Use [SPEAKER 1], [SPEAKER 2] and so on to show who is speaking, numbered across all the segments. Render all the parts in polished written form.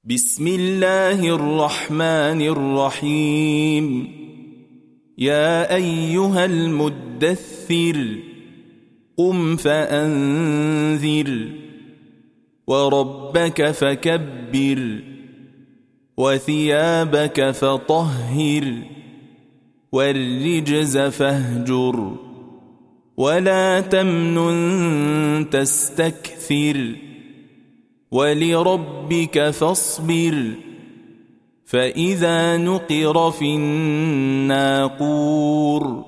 [SPEAKER 1] بسم الله الرحمن الرحيم. يا أيها المدثر قم فأنذر وربك فكبر وثيابك فطهر والرجز فاهجر ولا تمنن تستكثر ولربك فاصبر فإذا نقر في الناقور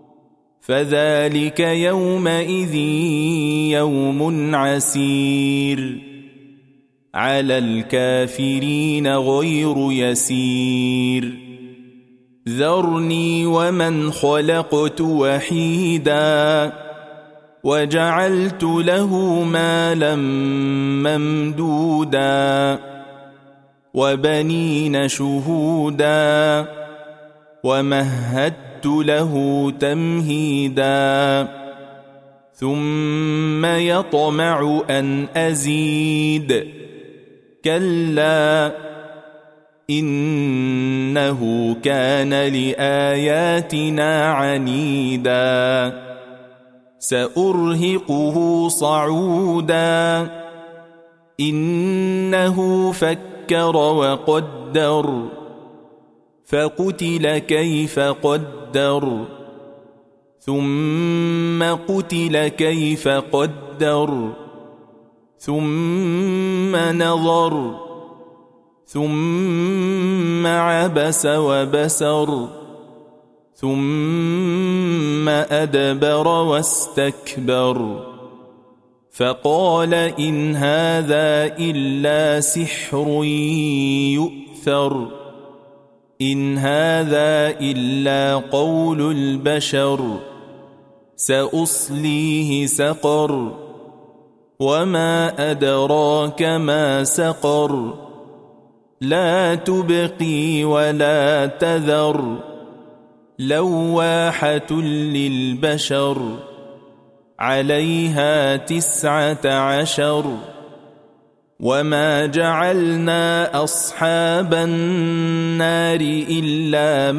[SPEAKER 1] فذلك يومئذ يوم عسير على الكافرين غير يسير ذرني ومن خلقت وحيدا وجعلت له مالا ممدودا وبنين شهودا ومهدت له تمهيدا ثم يطمع أن أزيد كلا إنه كان لآياتنا عنيدا سأرهقه صعودا إنه فكر وقدر فقتل كيف قدر ثم قتل كيف قدر ثم نظر ثم عبس وبسر ثم أدبر واستكبر فقال إن هذا إلا سحر يؤثر إن هذا إلا قول البشر سأصليه سقر وما أدراك ما سقر لا تبقي ولا تذر لواحة للبشر عليها 19 وما جعلنا أصحاب النار إلا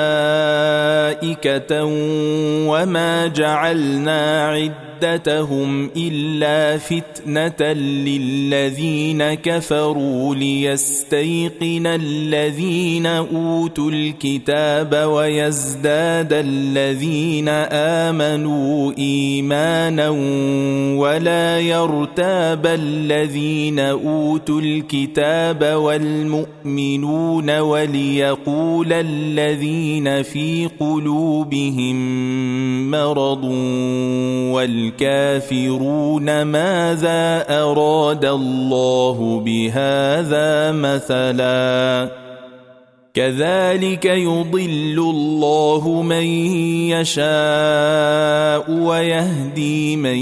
[SPEAKER 1] ملائكة وما جعلنا عدتهم إلا فتنة للذين كفروا ليستيقن الذين أوتوا الكتاب ويزداد الذين آمنوا إيمانا ولا يرتاب الذين أوتوا الكتاب والمؤمنون وليقول الذين في قلوبهم مرض والكافرون ماذا أراد الله بهذا مثلا كذلك يضل الله من يشاء ويهدي من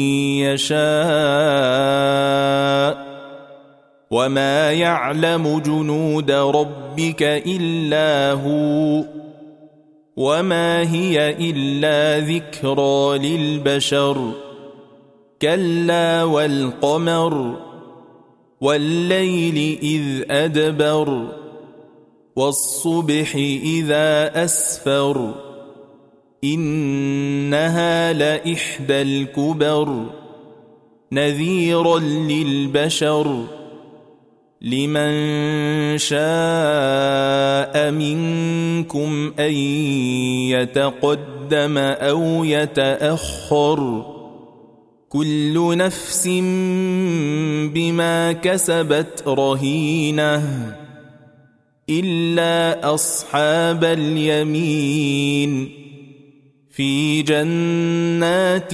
[SPEAKER 1] يشاء وما يعلم جنود ربك إلا هو وما هي إلا ذكرى للبشر كلا والقمر والليل إذ أدبر والصبح إذا أسفر إنها لإحدى الكبر نذيرا للبشر لمن شاء منكم أن يتقدم أو يتأخر كل نفس بما كسبت رهينة إلا أصحاب اليمين في جنات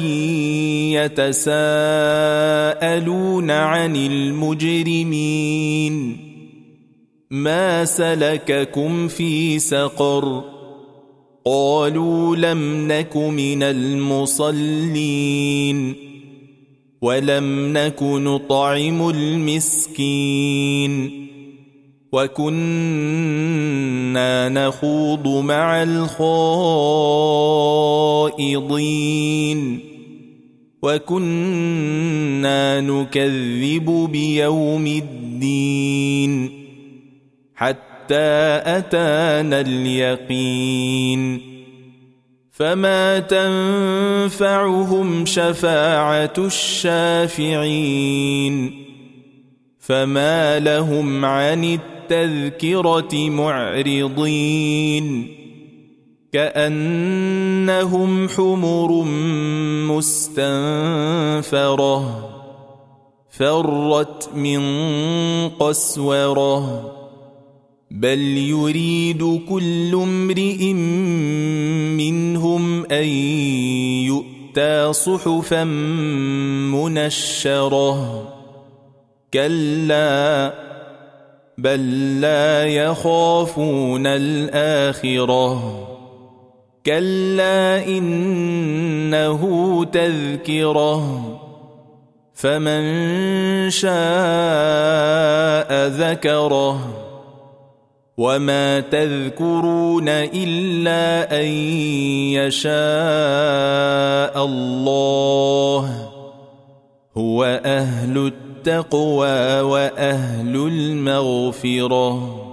[SPEAKER 1] يتساءلون عن المجرمين ما سلككم في سقر قالوا لم نك من المصلين ولم نك نطعم المسكين وكنا نخوض مع الخائضين وكنا نكذب بيوم الدين حتى أتانا اليقين فما تنفعهم شفاعة الشافعين فما لهم عن التذكرة معرضين كأنهم حمر مستنفرة فرت من قسورة بل يريد كل امرئ منهم أن يؤتى صحفا منشرة كلا بل لا يخافون الآخرة كلا إنه تذكرة فمن شاء ذكره وما تذكرون إلا أن يشاء الله هو أهل التقوى وأهل المغفرة